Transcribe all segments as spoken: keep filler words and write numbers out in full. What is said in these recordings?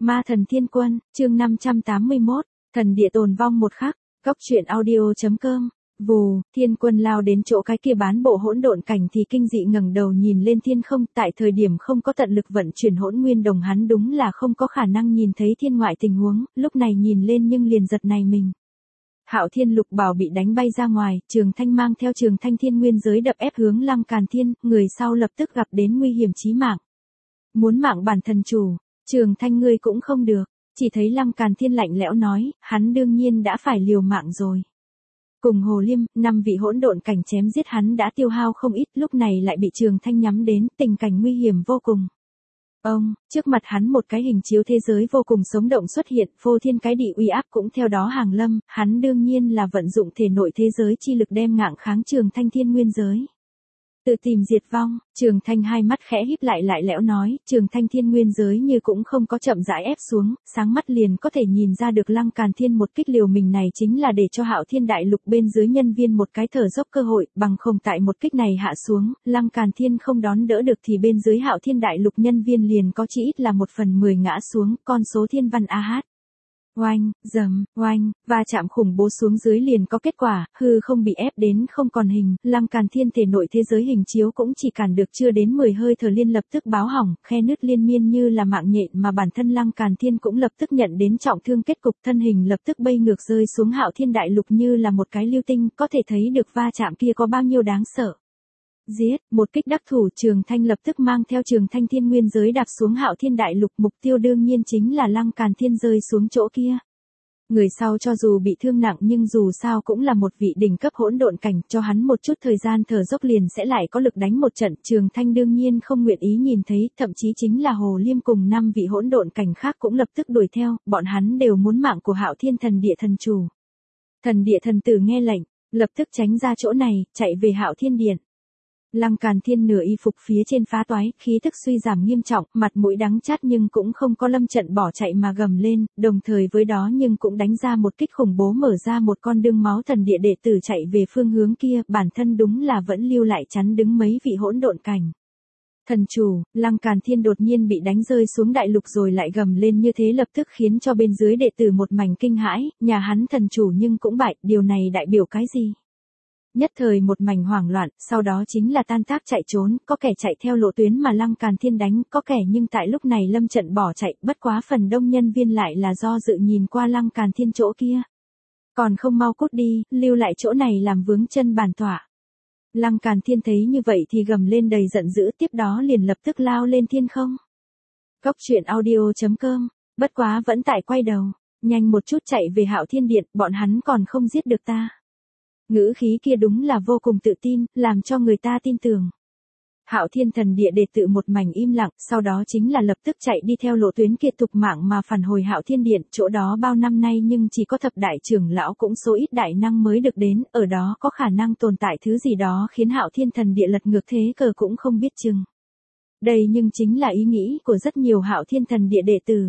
Ma thần thiên quân, chương năm trăm tám mươi mốt, thần địa tồn vong một khắc, góc truyện audio.com. Vù, thiên quân lao đến chỗ cái kia bán bộ hỗn độn cảnh thì kinh dị ngẩng đầu nhìn lên thiên không, tại thời điểm không có tận lực vận chuyển hỗn nguyên đồng hắn đúng là không có khả năng nhìn thấy thiên ngoại tình huống, lúc này nhìn lên nhưng liền giật này mình. Hạo Thiên Lục Bảo bị đánh bay ra ngoài, Trường Thanh mang theo Trường Thanh thiên nguyên giới đập ép hướng Lăng Càn Thiên, người sau lập tức gặp đến nguy hiểm chí mạng. Muốn mạng bản thần chủ, Trường Thanh ngươi cũng không được, chỉ thấy Lăng Càn Thiên lạnh lẽo nói, hắn đương nhiên đã phải liều mạng rồi. Cùng Hồ Liêm, năm vị hỗn độn cảnh chém giết hắn đã tiêu hao không ít, lúc này lại bị Trường Thanh nhắm đến, tình cảnh nguy hiểm vô cùng. Ông, trước mặt hắn một cái hình chiếu thế giới vô cùng sống động xuất hiện, phô thiên cái địa uy áp cũng theo đó hàng lâm, hắn đương nhiên là vận dụng thể nội thế giới chi lực đem ngạng kháng Trường Thanh thiên nguyên giới. Tự tìm diệt vong, Trường Thanh hai mắt khẽ híp lại lại lẽo nói, Trường Thanh thiên nguyên giới như cũng không có chậm rãi ép xuống, sáng mắt liền có thể nhìn ra được Lăng Càn Thiên một kích liều mình này chính là để cho Hạo Thiên đại lục bên dưới nhân viên một cái thở dốc cơ hội, bằng không tại một kích này hạ xuống, Lăng Càn Thiên không đón đỡ được thì bên dưới Hạo Thiên đại lục nhân viên liền có chỉ ít là một phần mười ngã xuống, con số thiên văn a hát. Oanh, dầm, oanh, va chạm khủng bố xuống dưới liền có kết quả, hư không bị ép đến không còn hình, Lăng Càn Thiên thể nội thế giới hình chiếu cũng chỉ cản được chưa đến mười hơi thở liên lập tức báo hỏng, khe nứt liên miên như là mạng nhện mà bản thân Lăng Càn Thiên cũng lập tức nhận đến trọng thương kết cục, thân hình lập tức bay ngược rơi xuống Hạo Thiên đại lục như là một cái lưu tinh, có thể thấy được va chạm kia có bao nhiêu đáng sợ. Giết, một kích đắc thủ, Trường Thanh lập tức mang theo Trường Thanh thiên nguyên giới đạp xuống Hạo Thiên đại lục, mục tiêu đương nhiên chính là Lăng Càn Thiên rơi xuống chỗ kia. Người sau cho dù bị thương nặng nhưng dù sao cũng là một vị đỉnh cấp hỗn độn cảnh, cho hắn một chút thời gian thở dốc liền sẽ lại có lực đánh một trận, Trường Thanh đương nhiên không nguyện ý nhìn thấy, thậm chí chính là Hồ Liêm cùng năm vị hỗn độn cảnh khác cũng lập tức đuổi theo, bọn hắn đều muốn mạng của Hạo Thiên thần địa thần chủ. Thần địa thần tử nghe lệnh, lập tức tránh ra chỗ này, chạy về Hạo Thiên điện. Lăng Càn Thiên nửa y phục phía trên phá toái, khí tức suy giảm nghiêm trọng, mặt mũi đắng chát nhưng cũng không có lâm trận bỏ chạy mà gầm lên, đồng thời với đó nhưng cũng đánh ra một kích khủng bố mở ra một con đường máu thần địa đệ tử chạy về phương hướng kia, bản thân đúng là vẫn lưu lại chắn đứng mấy vị hỗn độn cảnh. Thần chủ, Lăng Càn Thiên đột nhiên bị đánh rơi xuống đại lục rồi lại gầm lên như thế lập tức khiến cho bên dưới đệ tử một mảnh kinh hãi, nhà hắn thần chủ nhưng cũng bại, điều này đại biểu cái gì? Nhất thời một mảnh hoảng loạn, sau đó chính là tan tác chạy trốn, có kẻ chạy theo lộ tuyến mà Lăng Càn Thiên đánh, có kẻ nhưng tại lúc này lâm trận bỏ chạy, bất quá phần đông nhân viên lại là do dự nhìn qua Lăng Càn Thiên chỗ kia. Còn không mau cút đi, lưu lại chỗ này làm vướng chân bản tọa. Lăng Càn Thiên thấy như vậy thì gầm lên đầy giận dữ, tiếp đó liền lập tức lao lên thiên không. Góc truyện audio.com, bất quá vẫn tại quay đầu, nhanh một chút chạy về Hạo Thiên điện, bọn hắn còn không giết được ta. Ngữ khí kia đúng là vô cùng tự tin, làm cho người ta tin tưởng. Hạo Thiên thần địa đệ tử một mảnh im lặng, sau đó chính là lập tức chạy đi theo lộ tuyến kia tục mạng mà phản hồi Hạo Thiên điện, chỗ đó bao năm nay nhưng chỉ có thập đại trưởng lão cũng số ít đại năng mới được đến, ở đó có khả năng tồn tại thứ gì đó khiến Hạo Thiên thần địa lật ngược thế cờ cũng không biết chừng. Đây nhưng chính là ý nghĩ của rất nhiều Hạo Thiên thần địa đệ tử.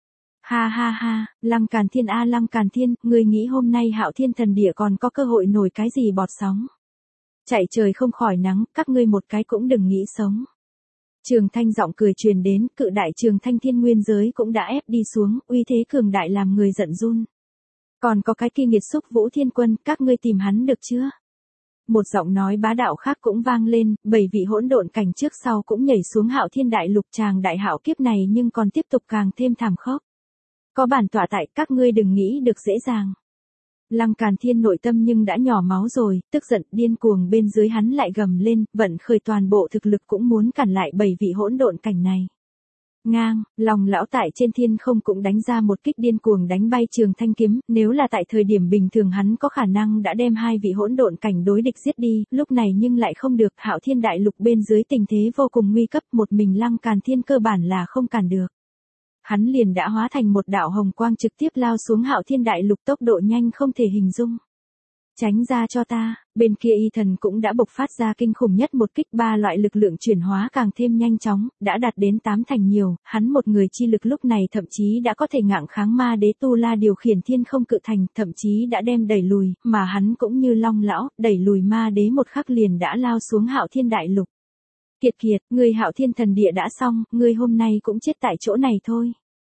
Ha ha ha, Lăng Càn Thiên a Lăng Càn Thiên, ngươi nghĩ hôm nay Hạo Thiên thần địa còn có cơ hội nổi cái gì bọt sóng? Chạy trời không khỏi nắng, các ngươi một cái cũng đừng nghĩ sống. Trường Thanh giọng cười truyền đến, cự đại Trường Thanh thiên nguyên giới cũng đã ép đi xuống, uy thế cường đại làm người giận run. Còn có cái kia nghiệt xúc Vũ Thiên Quân, các ngươi tìm hắn được chưa? Một giọng nói bá đạo khác cũng vang lên, bảy vị hỗn độn cảnh trước sau cũng nhảy xuống Hạo Thiên đại lục, tràng đại hạo kiếp này nhưng còn tiếp tục càng thêm thảm khốc. Có bản tọa tại, các ngươi đừng nghĩ được dễ dàng. Lăng Càn Thiên nội tâm nhưng đã nhỏ máu rồi, tức giận điên cuồng bên dưới hắn lại gầm lên, vận khởi toàn bộ thực lực cũng muốn cản lại bảy vị hỗn độn cảnh này. Ngang, lòng lão tại trên thiên không cũng đánh ra một kích điên cuồng đánh bay Trường Thanh kiếm, nếu là tại thời điểm bình thường hắn có khả năng đã đem hai vị hỗn độn cảnh đối địch giết đi, lúc này nhưng lại không được, Hạo Thiên đại lục bên dưới tình thế vô cùng nguy cấp, một mình Lăng Càn Thiên cơ bản là không cản được. Hắn liền đã hóa thành một đạo hồng quang trực tiếp lao xuống Hạo Thiên đại lục, tốc độ nhanh không thể hình dung. Tránh ra cho ta, bên kia y thần cũng đã bộc phát ra kinh khủng nhất một kích, ba loại lực lượng chuyển hóa càng thêm nhanh chóng, đã đạt đến tám thành nhiều, hắn một người chi lực lúc này thậm chí đã có thể ngạng kháng ma đế Tu La điều khiển thiên không cự thành, thậm chí đã đem đẩy lùi, mà hắn cũng như Long lão, đẩy lùi ma đế một khắc liền đã lao xuống Hạo Thiên đại lục. Kiệt kiệt, ngươi Hạo Thiên thần địa đã xong, ngươi hôm nay cũng chết tại chỗ này thôi.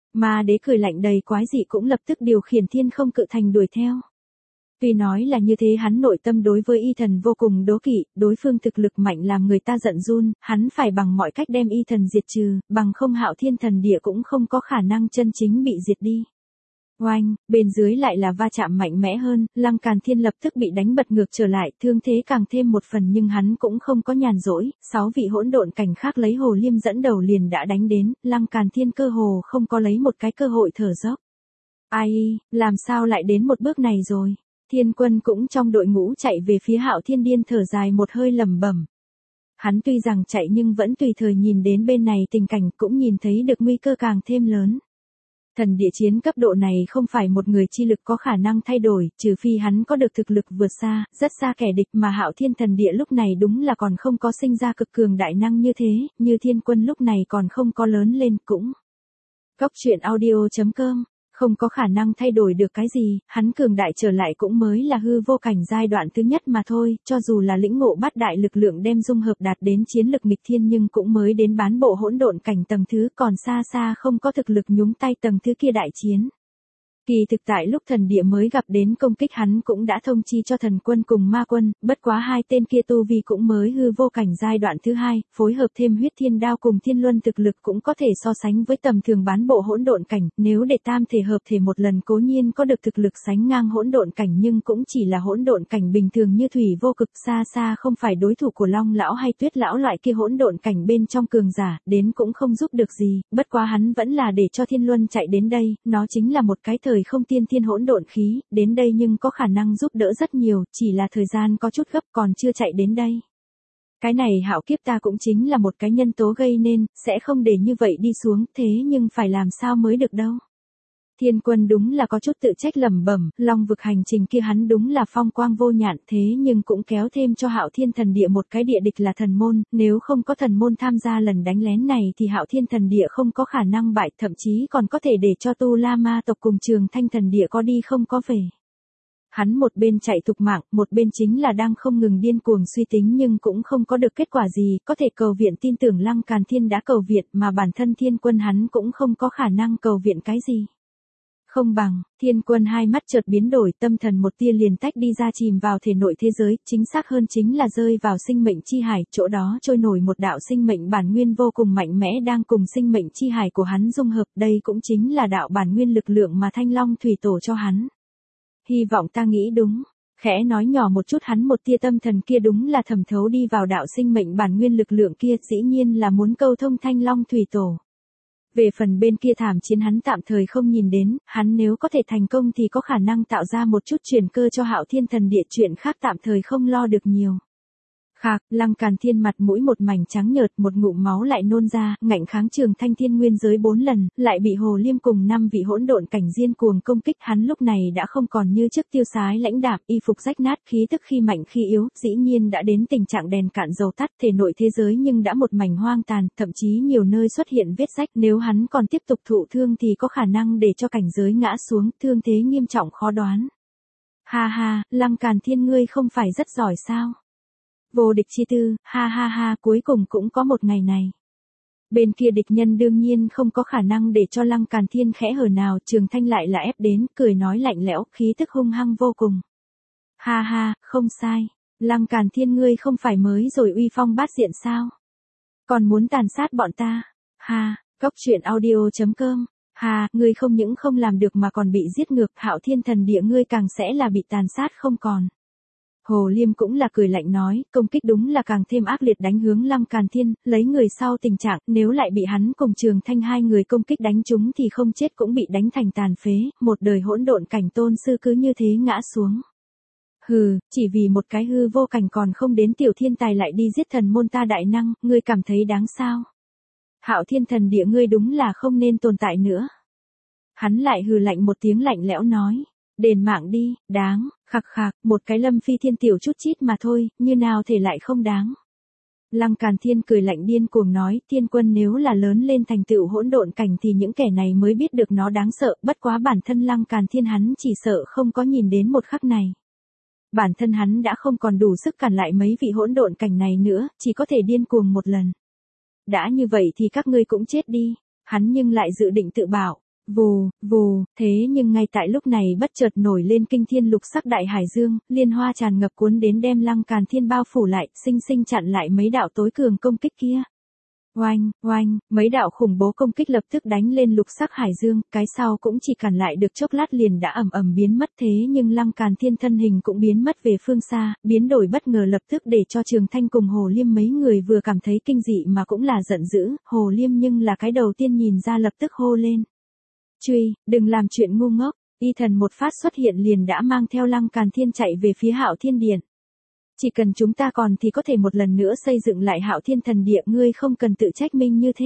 Ma đế cười lạnh đầy quái dị cũng lập tức điều khiển thiên không cự thành đuổi theo. Tuy nói là như thế hắn nội tâm đối với y thần vô cùng đố kỵ, đối phương thực lực mạnh làm người ta giận run, hắn phải bằng mọi cách đem y thần diệt trừ, bằng không Hạo Thiên thần địa cũng không có khả năng chân chính bị diệt đi. Oanh, bên dưới lại là va chạm mạnh mẽ hơn, Lăng Càn Thiên lập tức bị đánh bật ngược trở lại, thương thế càng thêm một phần nhưng hắn cũng không có nhàn rỗi, sáu vị hỗn độn cảnh khác lấy Hồ Liêm dẫn đầu liền đã đánh đến, Lăng Càn Thiên cơ hồ không có lấy một cái cơ hội thở dốc. Ai, làm sao lại đến một bước này rồi? Thiên Quân cũng trong đội ngũ chạy về phía Hạo Thiên điên thở dài một hơi lẩm bẩm. Hắn tuy rằng chạy nhưng vẫn tùy thời nhìn đến bên này tình cảnh cũng nhìn thấy được nguy cơ càng thêm lớn. Thần địa chiến cấp độ này không phải một người chi lực có khả năng thay đổi, trừ phi hắn có được thực lực vượt xa, rất xa kẻ địch mà Hạo Thiên thần địa lúc này đúng là còn không có sinh ra cực cường đại năng như thế, như Thiên Quân lúc này còn không có lớn lên cũng. Cốc truyện audio chấm com Không có khả năng thay đổi được cái gì, hắn cường đại trở lại cũng mới là hư vô cảnh giai đoạn thứ nhất mà thôi, cho dù là lĩnh ngộ bát đại lực lượng đem dung hợp đạt đến chiến lực nghịch thiên nhưng cũng mới đến bán bộ hỗn độn cảnh tầng thứ còn xa xa không có thực lực nhúng tay tầng thứ kia đại chiến. Kỳ thực tại lúc thần địa mới gặp đến công kích hắn cũng đã thông chi cho thần quân cùng ma quân, bất quá hai tên kia tu vi cũng mới hư vô cảnh giai đoạn thứ hai, phối hợp thêm huyết thiên đao cùng thiên luân thực lực cũng có thể so sánh với tầm thường bán bộ hỗn độn cảnh, nếu để tam thể hợp thể một lần cố nhiên có được thực lực sánh ngang hỗn độn cảnh nhưng cũng chỉ là hỗn độn cảnh bình thường như thủy vô cực xa xa không phải đối thủ của Long lão hay Tuyết lão loại kia hỗn độn cảnh bên trong cường giả, đến cũng không giúp được gì, bất quá hắn vẫn là để cho thiên luân chạy đến đây, nó chính là một cái thời không tiên thiên hỗn độn khí, đến đây nhưng có khả năng giúp đỡ rất nhiều, chỉ là thời gian có chút gấp còn chưa chạy đến đây. Cái này hạo kiếp ta cũng chính là một cái nhân tố gây nên, sẽ không để như vậy đi xuống, thế nhưng phải làm sao mới được đâu. Thiên Quân đúng là có chút tự trách lẩm bẩm, Long vực hành trình kia hắn đúng là phong quang vô nhạn thế nhưng cũng kéo thêm cho Hạo Thiên thần địa một cái địa địch là thần môn, nếu không có thần môn tham gia lần đánh lén này thì Hạo Thiên thần địa không có khả năng bại, thậm chí còn có thể để cho Tu La Ma tộc cùng Trường Thanh thần địa có đi không có về. Hắn một bên chạy thục mạng, một bên chính là đang không ngừng điên cuồng suy tính nhưng cũng không có được kết quả gì, có thể cầu viện tin tưởng Lăng Càn Thiên đã cầu viện mà bản thân Thiên Quân hắn cũng không có khả năng cầu viện cái gì. Không bằng, Thiên Quân hai mắt chợt biến đổi, tâm thần một tia liền tách đi ra chìm vào thể nội thế giới, chính xác hơn chính là rơi vào sinh mệnh chi hải, chỗ đó trôi nổi một đạo sinh mệnh bản nguyên vô cùng mạnh mẽ đang cùng sinh mệnh chi hải của hắn dung hợp, đây cũng chính là đạo bản nguyên lực lượng mà Thanh Long Thủy Tổ cho hắn. Hy vọng ta nghĩ đúng, khẽ nói nhỏ một chút hắn một tia tâm thần kia đúng là thẩm thấu đi vào đạo sinh mệnh bản nguyên lực lượng kia, dĩ nhiên là muốn câu thông Thanh Long Thủy Tổ. Về phần bên kia thảm chiến hắn tạm thời không nhìn đến, hắn nếu có thể thành công thì có khả năng tạo ra một chút chuyển cơ cho Hạo Thiên thần địa, chuyện khác tạm thời không lo được nhiều. Khạc, Lăng Càn Thiên mặt mũi một mảnh trắng nhợt, một ngụm máu lại nôn ra, ngạnh kháng Trường Thanh Thiên Nguyên giới bốn lần, lại bị Hồ Liêm cùng năm vị hỗn độn cảnh diên cuồng công kích, hắn lúc này đã không còn như trước tiêu sái lãnh đạm, y phục rách nát, khí tức khi mạnh khi yếu, dĩ nhiên đã đến tình trạng đèn cạn dầu tắt, thể nội thế giới nhưng đã một mảnh hoang tàn, thậm chí nhiều nơi xuất hiện vết rách, nếu hắn còn tiếp tục thụ thương thì có khả năng để cho cảnh giới ngã xuống, thương thế nghiêm trọng khó đoán. Ha ha, Lăng Càn Thiên ngươi không phải rất giỏi sao? Vô địch chi tư, ha ha ha, cuối cùng cũng có một ngày này. Bên kia địch nhân đương nhiên không có khả năng để cho Lăng Càn Thiên khẽ hở nào, Trường Thanh lại là ép đến, cười nói lạnh lẽo, khí tức hung hăng vô cùng. Ha ha, không sai, Lăng Càn Thiên ngươi không phải mới rồi uy phong bát diện sao? Còn muốn tàn sát bọn ta? Ha, cốc truyện audio chấm com Ha, ngươi không những không làm được mà còn bị giết ngược, Hạo Thiên thần địa ngươi càng sẽ là bị tàn sát không còn. Hồ Liêm cũng là cười lạnh nói, công kích đúng là càng thêm ác liệt đánh hướng Lăng Càn Thiên, lấy người sau tình trạng, nếu lại bị hắn cùng Trường Thanh hai người công kích đánh trúng thì không chết cũng bị đánh thành tàn phế, một đời hỗn độn cảnh tôn sư cứ như thế ngã xuống. Hừ, chỉ vì một cái hư vô cảnh còn không đến tiểu thiên tài lại đi giết thần môn ta đại năng, ngươi cảm thấy đáng sao? Hạo Thiên thần địa ngươi đúng là không nên tồn tại nữa. Hắn lại hừ lạnh một tiếng lạnh lẽo nói. Đền mạng đi, đáng, khạc khạc, một cái Lâm Phi Thiên tiểu chút chít mà thôi, như nào thể lại không đáng. Lăng Càn Thiên cười lạnh điên cuồng nói, Thiên Quân nếu là lớn lên thành tựu hỗn độn cảnh thì những kẻ này mới biết được nó đáng sợ, bất quá bản thân Lăng Càn Thiên hắn chỉ sợ không có nhìn đến một khắc này. Bản thân hắn đã không còn đủ sức cản lại mấy vị hỗn độn cảnh này nữa, chỉ có thể điên cuồng một lần. Đã như vậy thì các ngươi cũng chết đi, hắn nhưng lại dự định tự bảo. Vù, vù, thế nhưng ngay tại lúc này bất chợt nổi lên kinh thiên lục sắc đại hải dương, liên hoa tràn ngập cuốn đến đem Lăng Càn Thiên bao phủ lại, sinh sinh chặn lại mấy đạo tối cường công kích kia. Oanh, oanh, mấy đạo khủng bố công kích lập tức đánh lên lục sắc hải dương, cái sau cũng chỉ cản lại được chốc lát liền đã ầm ầm biến mất, thế nhưng Lăng Càn Thiên thân hình cũng biến mất về phương xa, biến đổi bất ngờ lập tức để cho Trường Thanh cùng Hồ Liêm mấy người vừa cảm thấy kinh dị mà cũng là giận dữ, Hồ Liêm nhưng là cái đầu tiên nhìn ra lập tức hô lên. Truy, đừng làm chuyện ngu ngốc, y thần một phát xuất hiện liền đã mang theo Lăng Càn Thiên chạy về phía Hạo Thiên Điện. Chỉ cần chúng ta còn thì có thể một lần nữa xây dựng lại Hạo Thiên Thần Địa, ngươi không cần tự trách mình như thế.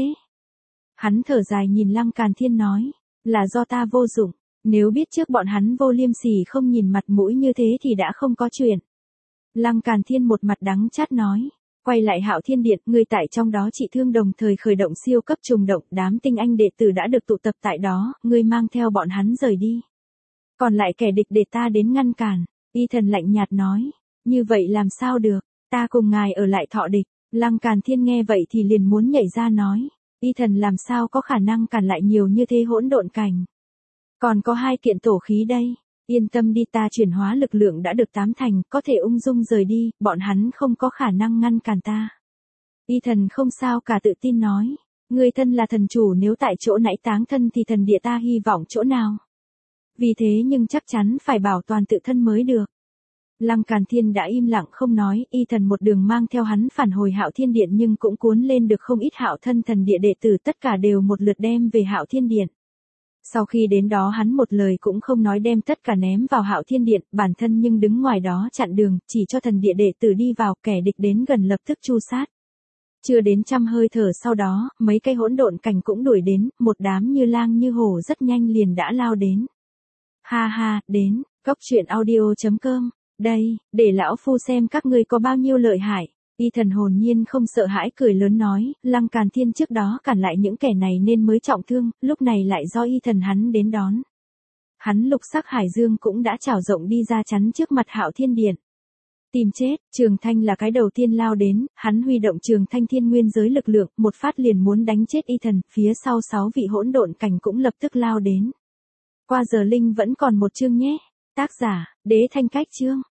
Hắn thở dài nhìn Lăng Càn Thiên nói, là do ta vô dụng, nếu biết trước bọn hắn Vô Liêm Sỉ không nhìn mặt mũi như thế thì đã không có chuyện. Lăng Càn Thiên một mặt đắng chát nói, quay lại Hạo Thiên Điện, ngươi tại trong đó trị thương đồng thời khởi động siêu cấp trùng động, đám tinh anh đệ tử đã được tụ tập tại đó, ngươi mang theo bọn hắn rời đi. Còn lại kẻ địch để ta đến ngăn cản, y thần lạnh nhạt nói. Như vậy làm sao được, ta cùng ngài ở lại Thọ Địch. Lăng Càn Thiên nghe vậy thì liền muốn nhảy ra nói, y thần làm sao có khả năng cản lại nhiều như thế hỗn độn cảnh. Còn có hai kiện tổ khí đây, yên tâm đi, ta chuyển hóa lực lượng đã được tám thành, có thể ung dung rời đi, bọn hắn không có khả năng ngăn cản ta. Y thần không sao cả tự tin nói, người thân là thần chủ, nếu tại chỗ nãy táng thân thì thần địa ta hy vọng chỗ nào. Vì thế nhưng chắc chắn phải bảo toàn tự thân mới được. Lăng Càn Thiên đã im lặng không nói, y thần một đường mang theo hắn phản hồi Hạo Thiên Điện nhưng cũng cuốn lên được không ít Hạo Thân Thần Địa đệ tử, tất cả đều một lượt đem về Hạo Thiên Điện. Sau khi đến đó hắn một lời cũng không nói đem tất cả ném vào Hạo Thiên Điện, bản thân nhưng đứng ngoài đó chặn đường, chỉ cho thần địa đệ tử đi vào, kẻ địch đến gần lập tức tru sát. Chưa đến trăm hơi thở sau đó, mấy cây hỗn độn cảnh cũng đuổi đến, một đám như lang như hổ rất nhanh liền đã lao đến. Ha ha, đến, cốc truyện audio chấm com. Đây, để lão phu xem các ngươi có bao nhiêu lợi hại. Y thần hồn nhiên không sợ hãi cười lớn nói, Lăng Càn Thiên trước đó cản lại những kẻ này nên mới trọng thương, lúc này lại do y thần hắn đến đón. Hắn lục sắc hải dương cũng đã trào rộng đi ra chắn trước mặt Hạo Thiên Điện. Tìm chết, Trường Thanh là cái đầu tiên lao đến, hắn huy động Trường Thanh thiên nguyên giới lực lượng, một phát liền muốn đánh chết y thần, phía sau sáu vị hỗn độn cảnh cũng lập tức lao đến. Qua giờ linh vẫn còn một chương nhé. Tác giả, Đế Thanh Cách Chương.